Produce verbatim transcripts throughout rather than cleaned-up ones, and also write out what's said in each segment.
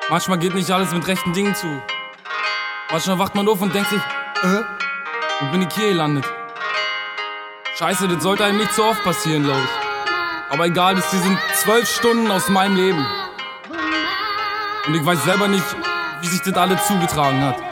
Manchmal geht nicht alles mit rechten Dingen zu. Manchmal wacht man auf und denkt sich, äh, wo bin ich hier gelandet? Scheiße, das sollte einem nicht so oft passieren, glaub ich. Aber egal, das hier sind zwölf Stunden aus meinem Leben. Und ich weiß selber nicht, wie sich das alles zugetragen hat.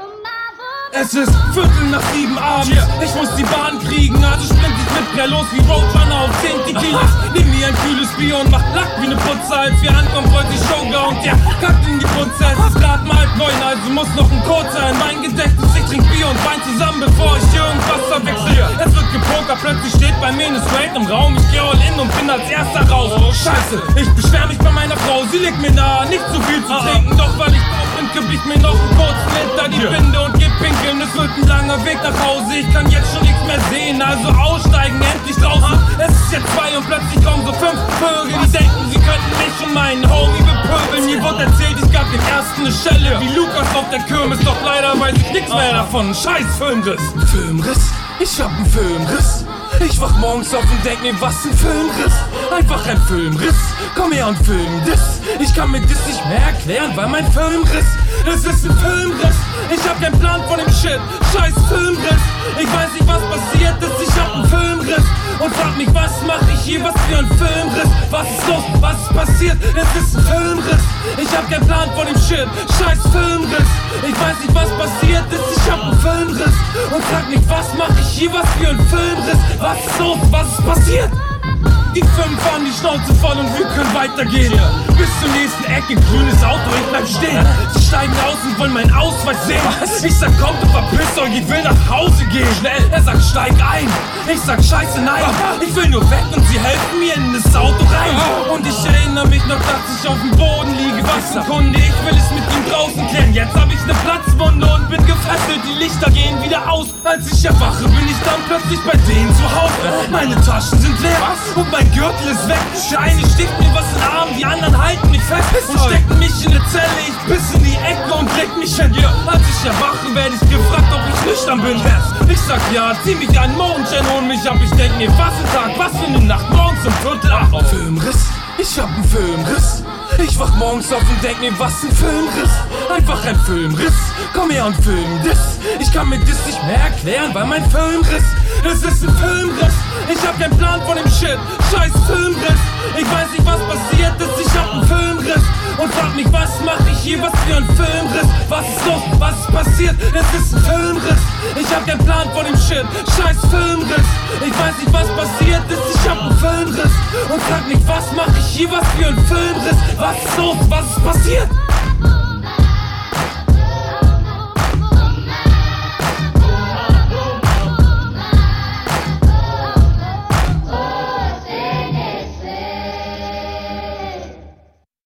Es ist Viertel nach sieben abends, yeah. Ich muss die Bahn kriegen, also sprint ich mit per los wie Roadrunner auf zehn Tequilas. Nimm mir ein kühles Bier und mach Lack wie ne Putze. Als wir ankommen, freut sich Showground, der kackt in die Putze. Es ist grad mal halb neun, also muss noch ein Code sein. Mein Gedächtnis, ich trink Bier und Wein zusammen, bevor ich irgendwas verwechsel. Es wird gepokert, plötzlich steht bei mir ne Straight im Raum. Ich geh all in und bin als erster raus. Oh, Scheiße, ich beschwer mich bei meiner Frau, sie legt mir nahe, nicht zu viel zu trinken. Doch weil ich drauf bin, kipp ich mir noch einen kurzen hinter die Binde und geh pinkeln. Es wird ein langer Weg nach Hause, ich kann jetzt schon nichts mehr sehen. Also aussteigen, endlich draußen. Es ist jetzt zwei und plötzlich kommen so fünf Vögel, die denken, sie könnten mich und meinen Homie bepöbeln. Mir wurde erzählt, ich gab den ersten eine Schelle wie Lukas auf der Kirmes, doch leider weiß ich nichts mehr davon. Scheiß Filmriss. Filmriss? Ich hab einen Filmriss. Ich wach morgens auf und denk mir, was ein Filmriss. Einfach ein Filmriss. Komm her und film das. Ich kann mir das nicht mehr erklären, weil mein Filmriss. Es ist ein Filmriss. Ich hab keinen Plan von dem Shit. Scheiß Filmriss. Ich weiß nicht, was passiert ist. Ich hab einen Filmriss. Und frag mich, was mach ich hier? Was für ein Filmriss? Was ist los? Was ist passiert? Es ist ein Filmriss. Ich hab keinen Plan von dem Shit. Scheiß Filmriss. Ich weiß nicht, was passiert ist. Ich hab einen Filmriss. Und frag mich, was mach ich hier? Was für ein Filmriss? Was ist los? Was ist passiert? Die fünf haben die Schnauze voll und wir können weitergehen. Bis zur nächsten Ecke, grünes Auto, ich bleib stehen. Sie steigen aus und wollen meinen Ausweis sehen. Was? Ich sag, kommt und verpisst euch, ich will nach Hause gehen. Schnell, er sagt, steig ein. Ich sag, scheiße, nein. Ich will nur weg und sie helfen mir in das Auto rein. Und ich erinnere mich noch, dass ich auf dem Boden liege. Was ein Kunde, ich will es mit ihm draußen klären. Jetzt hab ich ne Platzwunde und bin gefesselt. Die Lichter gehen wieder aus. Als ich erwache, bin ich dann plötzlich bei denen zu Hause. Meine Taschen sind leer und mein Gürtel ist weg. Der eine sticht mir was in den Arm, die anderen halten mich fest und stecken mich in eine Zelle. Ich piss in die Ecke und leg mich hin. Als ich erwache, werde ich gefragt, ob ich nüchtern bin. Ich sag ja, zieh mich ein Mondschein, hol mich ab. Ich denk mir, was ein Tag, was für eine Nacht. Morgens um Viertel acht auf. Filmriss, ich hab einen Filmriss. Ich wach morgens auf und denk mir, was ein Filmriss. Einfach ein Filmriss. Komm her und film das. Ich kann mir das nicht mehr erklären, weil mein Filmriss. Es ist ein Filmriss. Ich hab keinen Plan von dem Shit. Scheiß Filmriss. Ich weiß nicht, was passiert ist. Ich hab einen Filmriss. Und frag mich, was mach ich hier? Was für ein Filmriss? Was ist los? Was ist passiert? Es ist ein Filmriss. Ich hab keinen Plan von dem Shit. Scheiß Filmriss. Ich weiß nicht, was passiert ist. Ich hab einen Filmriss. Und frag mich, was mach ich hier? Was für ein Filmriss? Was ist los? Was ist passiert?